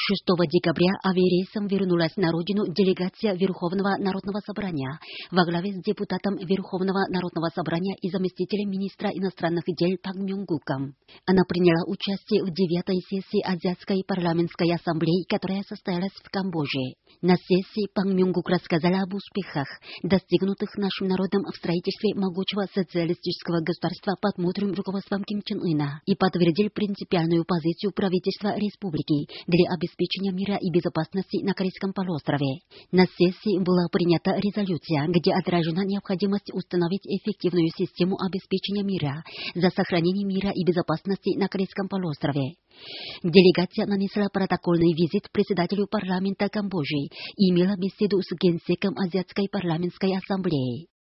6 декабря авиарейсом вернулась на родину делегация Верховного Народного Собрания во главе с депутатом Верховного Народного Собрания и заместителем министра иностранных дел Пак Мёнг-гуком. Она приняла участие в 9-й сессии Азиатской парламентской ассамблеи, которая состоялась в Камбодже. На сессии Пак Мёнг-гук рассказала об успехах, достигнутых нашим народом в строительстве могучего социалистического государства под мудрым руководством Ким Чен Ына и подтвердил принципиальную позицию правительства республики для обеспечения мира и безопасности на Корейском полуострове. На сессии была принята резолюция, где отражена необходимость установить эффективную систему обеспечения мира за сохранение мира и безопасности на Корейском полуострове. Делегация нанесла протокольный визит председателю парламента Камбоджи и имела беседу с генсеком Азиатской парламентской ассамблеи.